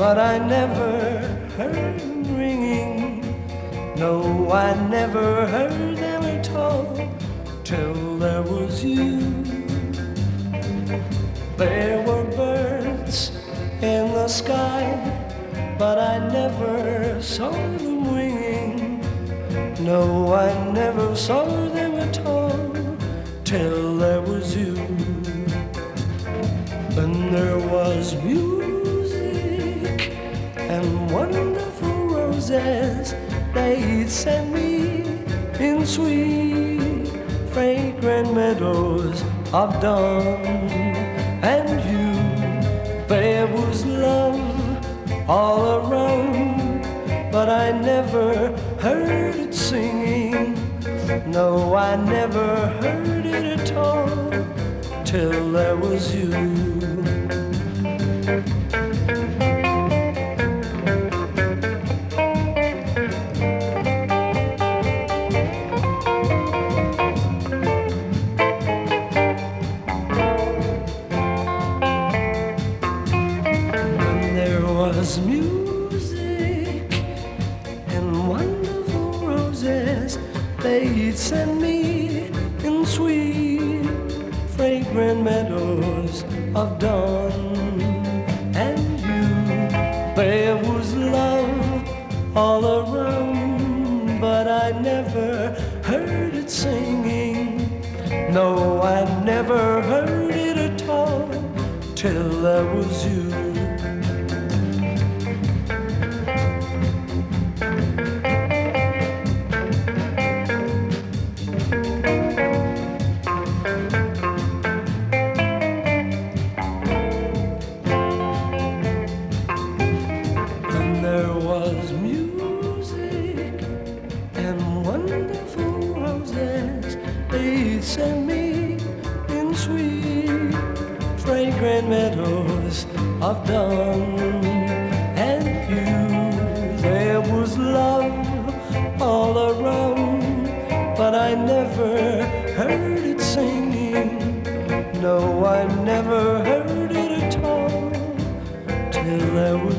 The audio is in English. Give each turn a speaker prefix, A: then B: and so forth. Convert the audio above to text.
A: but I never heard them ringing. No, I never heard them at all till there was you. There were birds in the sky, but I never saw them winging. No, I never saw them at all till there was you. Then there was music and wonderful roses they'd send me in sweet, fragrant meadows of dawn. And you, there was love all around, but I never heard it singing. No, I never heard it at all till there was you. Was music and wonderful roses they'd send me in sweet, fragrant meadows of dawn. And you, there was love all around, but I never heard it singing. No, I never heard it at all till there was you. There was music and wonderful roses they'd send me in sweet, fragrant meadows of dawn. And you, there was love all around, but I never heard it singing. No, I never heard it at all till there was